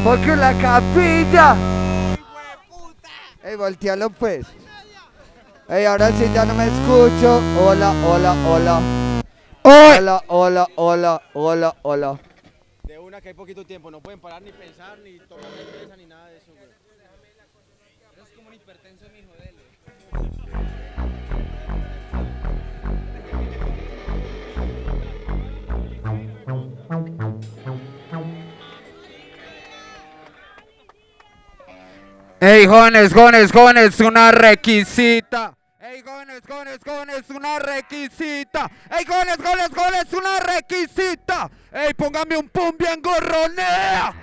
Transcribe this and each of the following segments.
Porque la capilla. Ey, voltealo pues. Ey, ahora sí ya no me escucho. Hola, hola, hola. Hola, hola, hola, hola, hola. De una que hay poquito tiempo, no pueden parar ni pensar, ni tomar cerveza, ni nada de eso, güey. Eso es como un hipertenso, mijo, dele. Ey, jóvenes, una requisita. Ey, jóvenes, una requisita. Ey, jóvenes, una requisita. Ey, póngame un pum bien gorronea.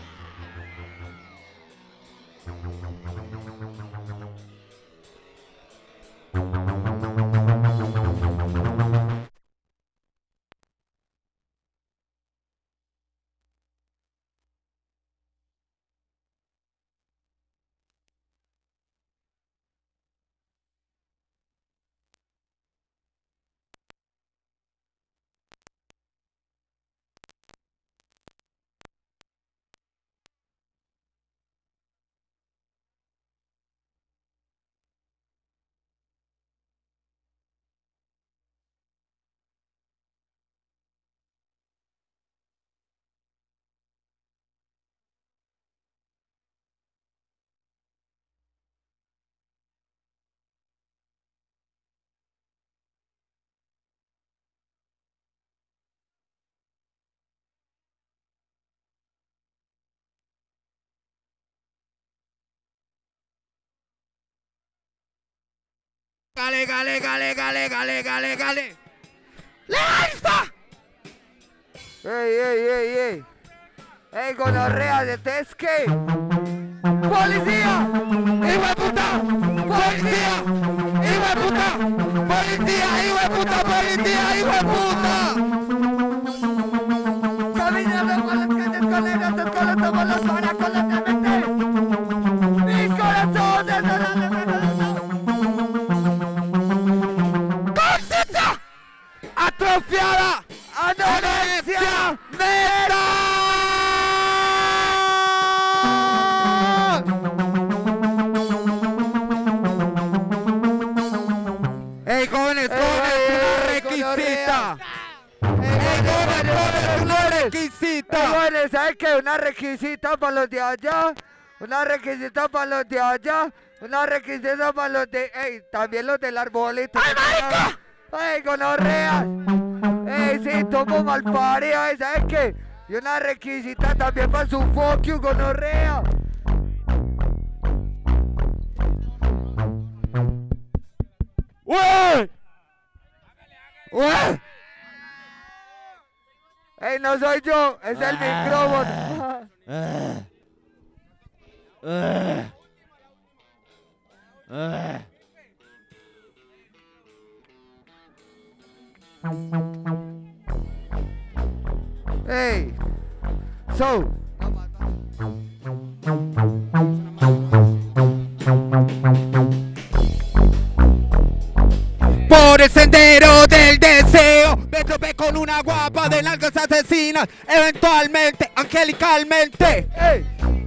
Gale. ¡Lista! Ey. Ey, gonorrea, ¿detes qué? ¡Policía! ¡Hijo de puta! ¡Policía! ¡Hijo de puta! ¡Policía! ¡Hijo de puta! ¡Policía! ¡Hijo de puta! Caminando por las calles con estos colos somos los paracolos de mente. ¡Mis corazones no la ¡Conciencia! ¡Atrofiada! ¡Anorexia! ¡Meta! ¡Ey, jóvenes, una requisita! ¡Una requisita! Jóvenes, ¿sabes qué? Una requisita para los de allá. Una requisita para los de allá. Una requisita para los de... Ey, también los del arbolito. ¡Ay, marica! ¡Ey, gonorrea! ¡Ey, sí, tomo malparido! ¿Ey, sabes qué? Y una requisita también para su fuck you, gonorrea. ¡Uy! ¡Uy! ¡Ey, no soy yo! ¡Es el micrófono! ¡Ey! So... Por el sendero del deseo me tropé con una guapa de nalgas asesinas. Eventualmente, angelicalmente. ¡Ey!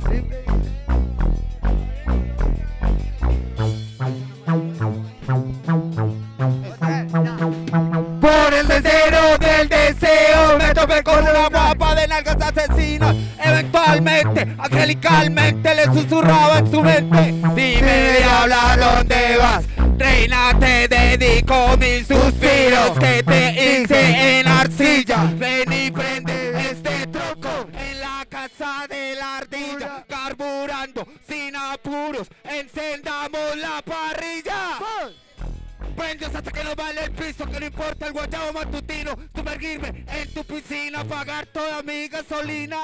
Por el sendero del deseo me topé con una guapa de nalgas asesinas. Eventualmente, angelicalmente le susurraba en su mente: dime, diabla, ¿dónde vas? Reina, te dedico mis suspiros que te hice en arcilla. Ven y prende este tronco en la casa de la ardilla. Carburando sin apuros, encendamos la parrilla. Prendios hasta que no vale el piso, que no importa el guayabo matutino. Sumergirme en tu piscina, pagar toda mi gasolina.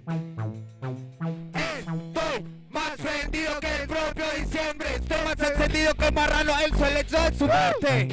Estoy más prendido que el propio diciembre. Estoy más encendido que el marrano, el suelo hecho de su muerte.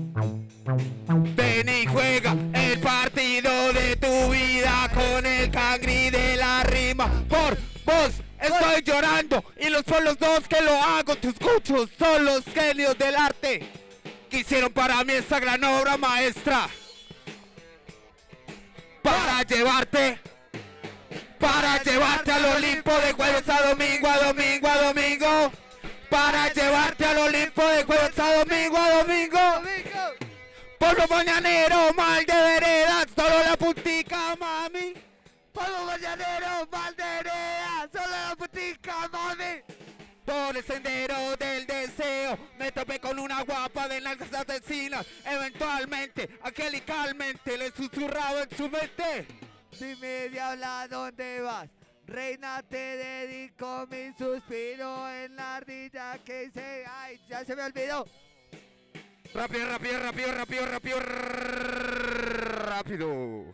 Ven y juega el partido de tu vida con el cangri de la rima. Por vos estoy llorando y los son los dos que lo hago. Tus cuchos son los genios del arte que hicieron para mí esta gran obra maestra. Para llevarte para llevarte al Olimpo de jueves a domingo, a domingo, a domingo. Para llevarte al Olimpo de jueves a domingo, a domingo. Polvo mañanero, mal de veredas, solo la putica, mami. Polvo mañanero, mal de vereda, solo la putica, mami. Por el sendero del deseo me topé con una guapa de nalgas asesinas. Eventualmente, angelicalmente, le susurraba en su mente. Dime, diabla, ¿dónde vas? Reina, te dedico mi suspiro en la ardilla que hice. Ay, ya se me olvidó. Rápido, rápido, rápido, rápido, rápido, rápido.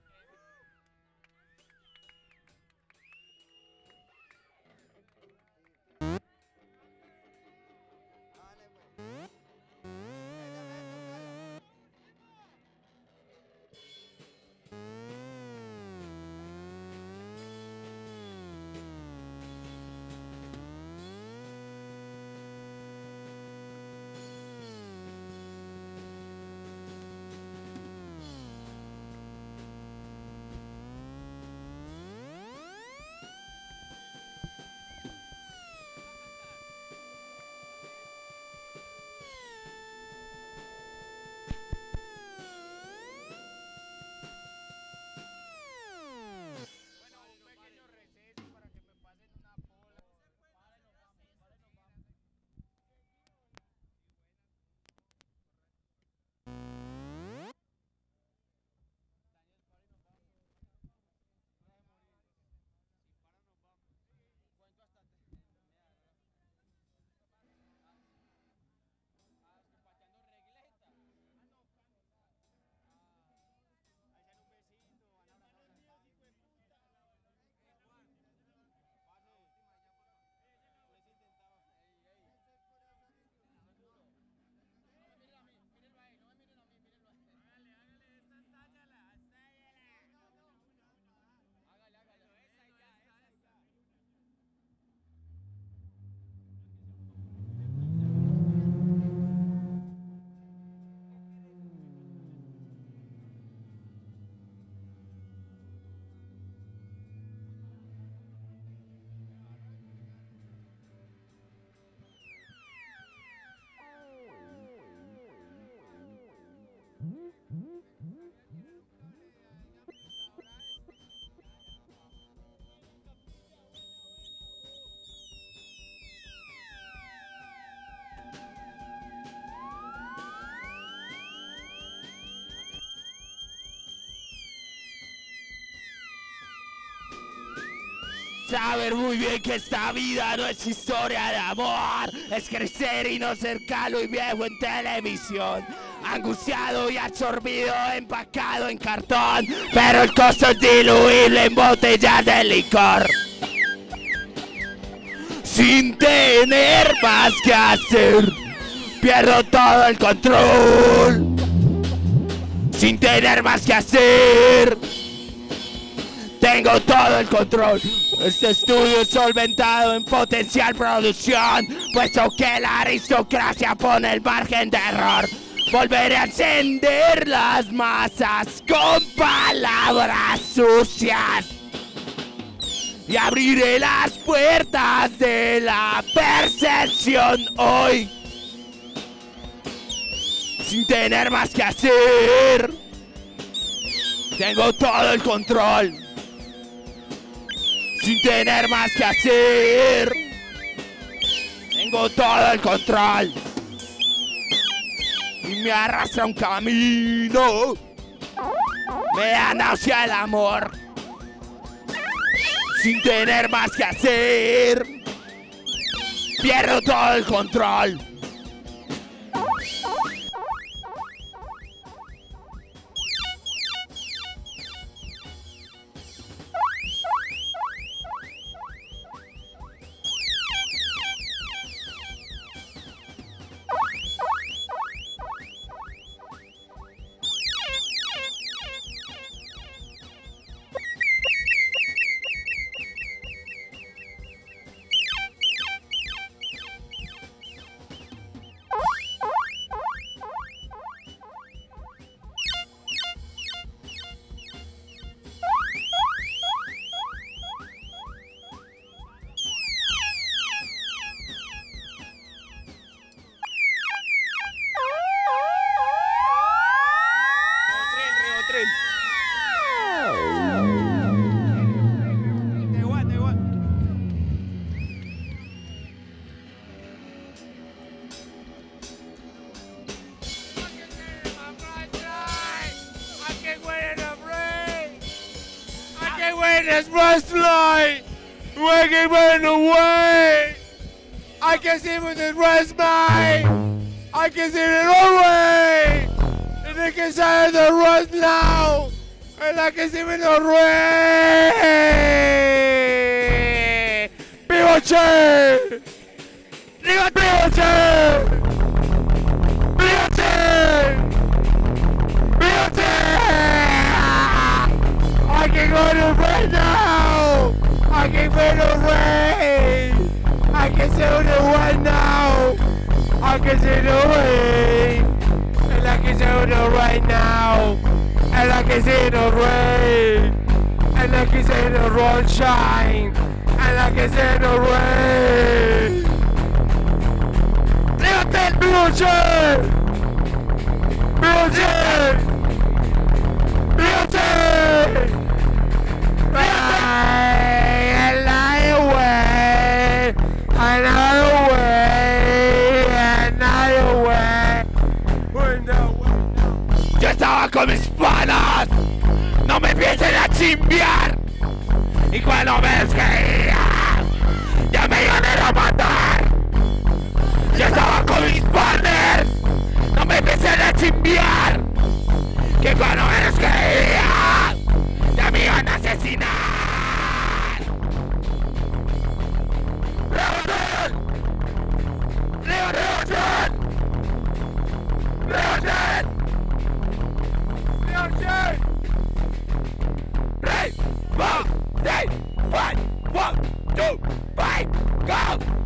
Saber muy bien que esta vida no es historia de amor, es crecer y no ser calo y viejo en televisión. Angustiado y absorbido, empacado en cartón, pero el costo es diluible en botellas de licor. Sin tener más que hacer, pierdo todo el control. Sin tener más que hacer, tengo todo el control. Este estudio es solventado en potencial producción, puesto que la aristocracia pone el margen de error. Volveré a encender las masas con palabras sucias y abriré las puertas de la percepción hoy. Sin tener más que hacer, tengo todo el control. Sin tener más que hacer, tengo todo el control. Y me arrastra un camino, me da náusea el amor. Sin tener más que hacer, pierdo todo el control. Westlife, we're giving away. I can see with the rest mine. I can see it away. And I can say the rest now. And I can see with the rest. Pinochet! Pinochet! Pinochet! I can go to right now! I can go to rain! I can see the right now! I can see the rain! And I can see the right now! And I can see the rain! And I can see the sunshine! And I can see the rain! Pinochet! Pinochet! Pinochet! Another way, another way, another way. Yo estaba con mis panas, no me empiecen a chimbiar. Y cuando me descaía, ya me iban a matar. Yo estaba con mis partners, no me empiecen a chimbiar. Que cuando me descaía, ya me iban a asesinar. ¡Levanten! ¡Levanten! ¡Levanten! ¡Levanten! Ready, 1, 2, 5, 1, 2, 5, go!